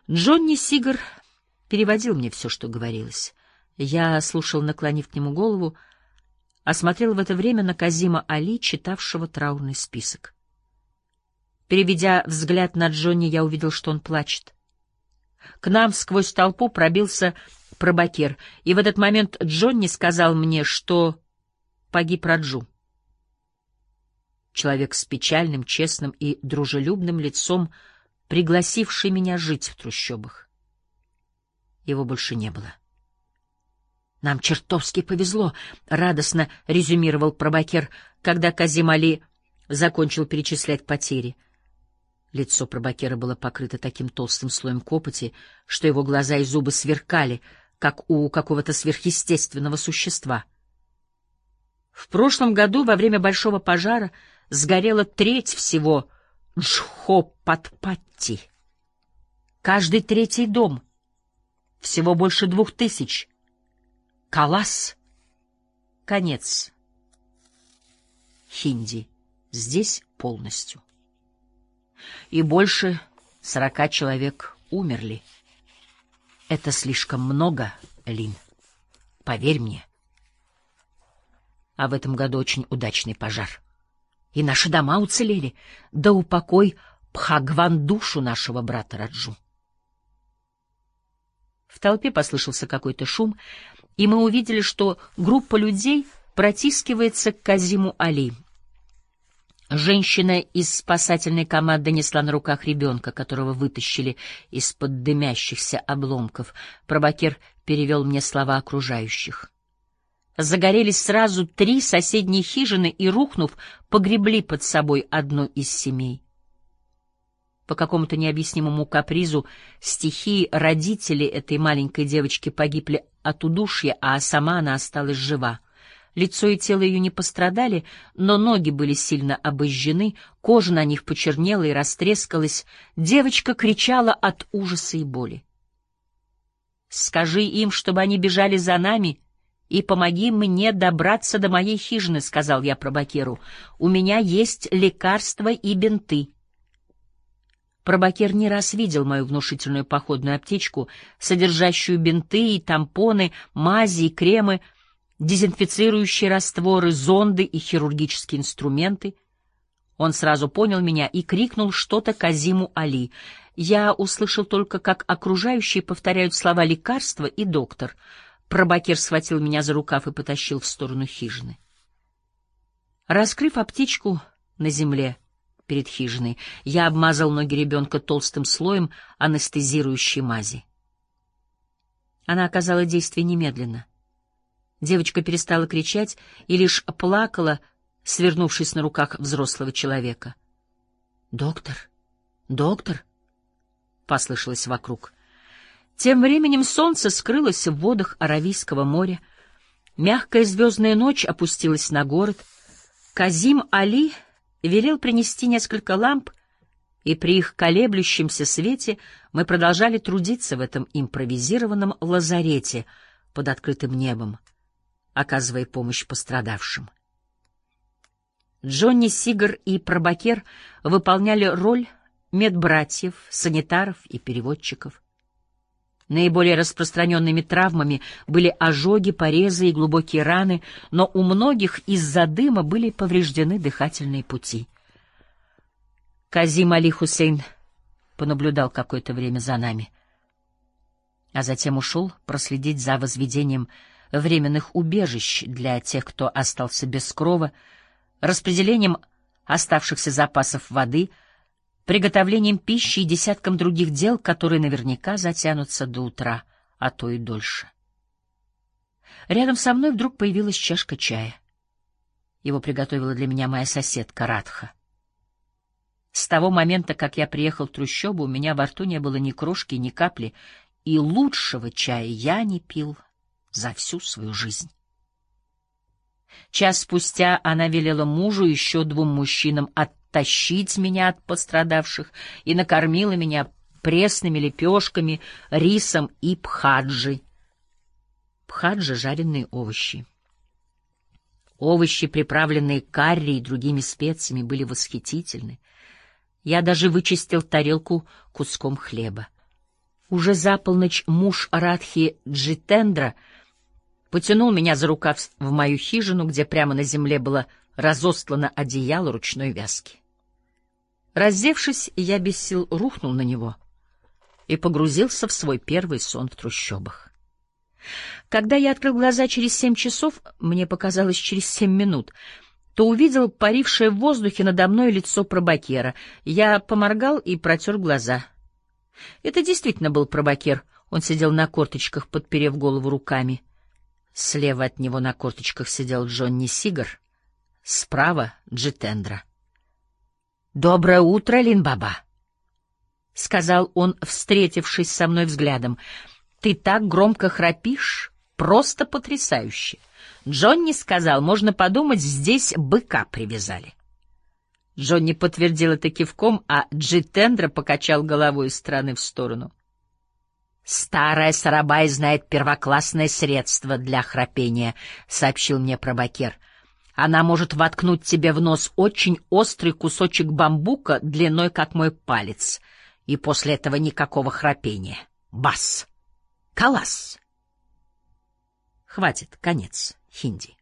Джонни Сигар переводил мне все, что говорилось. Я слушал, наклонив к нему голову, а смотрел в это время на Казима Али, читавшего траурный список. Переведя взгляд на Джонни, я увидел, что он плачет. К нам сквозь толпу пробился Пробакер, и в этот момент Джонни сказал мне, что погиб Раджу. Человек с печальным, честным и дружелюбным лицом, пригласивший меня жить в трущобах. Его больше не было. «Нам чертовски повезло», — радостно резюмировал Пробакер, когда Казим Али закончил перечислять потери. Лицо Пробакера было покрыто таким толстым слоем копоти, что его глаза и зубы сверкали, как у какого-то сверхъестественного существа. В прошлом году во время большого пожара сгорела треть всего Джхопатпатти. Каждый третий дом. Всего больше 2000. Калас. Конец. Хинди. Здесь полностью. И больше 40 человек умерли. Это слишком много, Лин. Поверь мне. А в этом году очень удачный пожар. И наши дома уцелели. Да упокой Бхагван душу нашего брата Раджу. В толпе послышался какой-то шум, и мы увидели, что группа людей протискивается к Казиму Али. Женщина из спасательной команды несла на руках ребенка, которого вытащили из-под дымящихся обломков. Пробакер перевел мне слова окружающих. Загорелись сразу 3 соседние хижины и, рухнув, погребли под собой одну из семей. По какому-то необъяснимому капризу стихии родители этой маленькой девочки погибли от удушья, а сама она осталась жива. Лицо и тело ее не пострадали, но ноги были сильно обожжены, кожа на них почернела и растрескалась. Девочка кричала от ужаса и боли. «Скажи им, чтобы они бежали за нами, и помоги мне добраться до моей хижины», — сказал я Пробакеру. «У меня есть лекарства и бинты». Пробакер не раз видел мою внушительную походную аптечку, содержащую бинты и тампоны, мази и кремы, дезинфицирующие растворы, зонды и хирургические инструменты. Он сразу понял меня и крикнул что-то Казиму Али. Я услышал только, как окружающие повторяют слова «лекарство» и «доктор». Пробакер схватил меня за рукав и потащил в сторону хижины. Раскрыв аптечку на земле перед хижиной, я обмазал ноги ребенка толстым слоем анестезирующей мази. Она оказала действие немедленно. Девочка перестала кричать и лишь плакала, свернувшись на руках взрослого человека. «Доктор! Доктор!» — послышалось вокруг. Тем временем солнце скрылось в водах Аравийского моря. Мягкая звездная ночь опустилась на город. Казим Али велел принести несколько ламп, и при их колеблющемся свете мы продолжали трудиться в этом импровизированном лазарете под открытым небом, оказывая помощь пострадавшим. Джонни Сигар и Пробакер выполняли роль медбратьев, санитаров и переводчиков. Наиболее распространенными травмами были ожоги, порезы и глубокие раны, но у многих из-за дыма были повреждены дыхательные пути. Казим Али Хусейн понаблюдал какое-то время за нами, а затем ушел проследить за возведением временных убежищ для тех, кто остался без крова, распределением оставшихся запасов воды, приготовлением пищи и десятком других дел, которые наверняка затянутся до утра, а то и дольше. Рядом со мной вдруг появилась чашка чая. Его приготовила для меня моя соседка Радха. С того момента, как я приехал в трущобу, у меня во рту не было ни крошки, ни капли, и лучшего чая я не пил за всю свою жизнь. Час спустя она велела мужу и еще 2 мужчинам оттащить меня от пострадавших и накормила меня пресными лепешками, рисом и пхаджи. Пхаджи — жареные овощи. Овощи, приправленные карри и другими специями, были восхитительны. Я даже вычистил тарелку куском хлеба. Уже за полночь муж Радхи Джитендра потянул меня за рукав в мою хижину, где прямо на земле было разостлано одеяло ручной вязки. Раздевшись, я без сил рухнул на него и погрузился в свой первый сон в трущобах. Когда я открыл глаза через 7 часов, мне показалось через 7 минут, то увидел парившее в воздухе надо мной лицо Пробакера. Я поморгал и протер глаза. Это действительно был Пробакер. Он сидел на корточках, подперев голову руками. Слева от него на корточках сидел Джонни Сигар, справа — Джитендра. «Доброе утро, Лин-Баба», — сказал он, встретившись со мной взглядом. «Ты так громко храпишь, просто потрясающе. Джонни сказал, можно подумать, здесь быка привязали». Джонни подтвердил это кивком, а Джитендра покачал головой из стороны в сторону. «Старая Сарабай знает первоклассное средство для храпения», — сообщил мне Пробакер. «Она может воткнуть тебе в нос очень острый кусочек бамбука длиной, как мой палец, и после этого никакого храпения. Бас! Калас!» Хватит, конец. Хинди.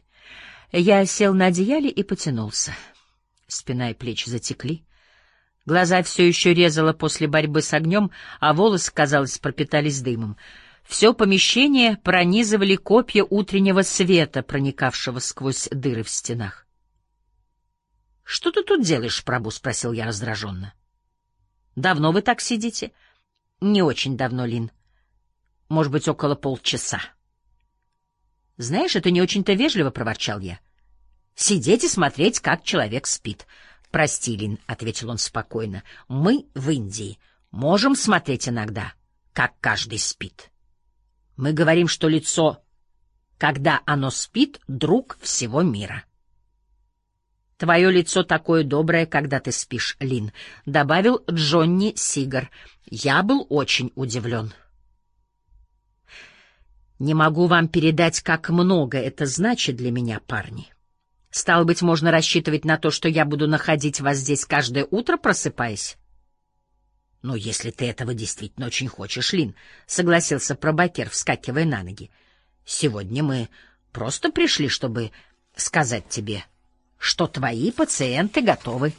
Я сел на одеяле и потянулся. Спина и плечи затекли. Глаза все еще резало после борьбы с огнем, а волосы, казалось, пропитались дымом. Все помещение пронизывали копья утреннего света, проникавшего сквозь дыры в стенах. — Что ты тут делаешь, Прабу? — спросил я раздраженно. — Давно вы так сидите? — Не очень давно, Лин. Может быть, около полчаса. — Знаешь, это не очень-то вежливо, — проворчал я. — Сидеть и смотреть, как человек спит. — Прости, Лин, — ответил он спокойно, — мы в Индии можем смотреть иногда, как каждый спит. Мы говорим, что лицо, когда оно спит, друг всего мира. — Твое лицо такое доброе, когда ты спишь, Лин, — добавил Джонни Сигар. Я был очень удивлен. — Не могу вам передать, как много это значит для меня, парни. Стало быть, можно рассчитывать на то, что я буду находить вас здесь каждое утро, просыпаясь? — Ну, если ты этого действительно очень хочешь, Лин, — согласился Пробакер, вскакивая на ноги. — Сегодня мы просто пришли, чтобы сказать тебе, что твои пациенты готовы.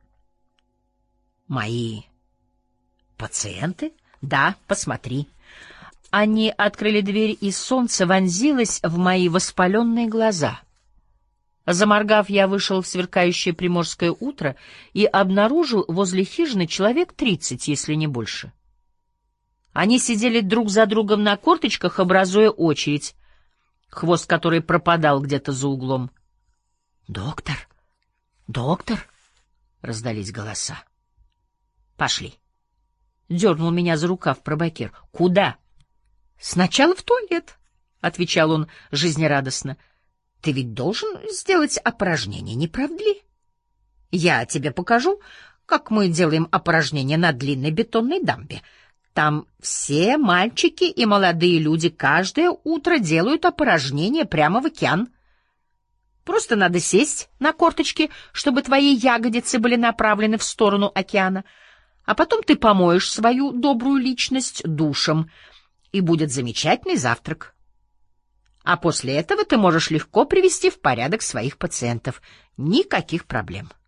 — Мои пациенты? Да, посмотри. Они открыли дверь, и солнце вонзилось в мои воспаленные глаза. Заморгав, я вышел в сверкающее приморское утро и обнаружил возле хижины человек 30, если не больше. Они сидели друг за другом на корточках, образуя очередь, хвост которой пропадал где-то за углом. «Доктор! Доктор!» — раздались голоса. «Пошли!» — дернул меня за рукав Пробакер. «Куда?» «Сначала в туалет», — отвечал он жизнерадостно. «Ты ведь должен сделать опорожнение, не правда ли? Я тебе покажу, как мы делаем опорожнение на длинной бетонной дамбе. Там все мальчики и молодые люди каждое утро делают опорожнение прямо в океан. Просто надо сесть на корточки, чтобы твои ягодицы были направлены в сторону океана, а потом ты помоешь свою добрую личность душем, и будет замечательный завтрак. А после этого ты можешь легко привести в порядок своих пациентов. Никаких проблем.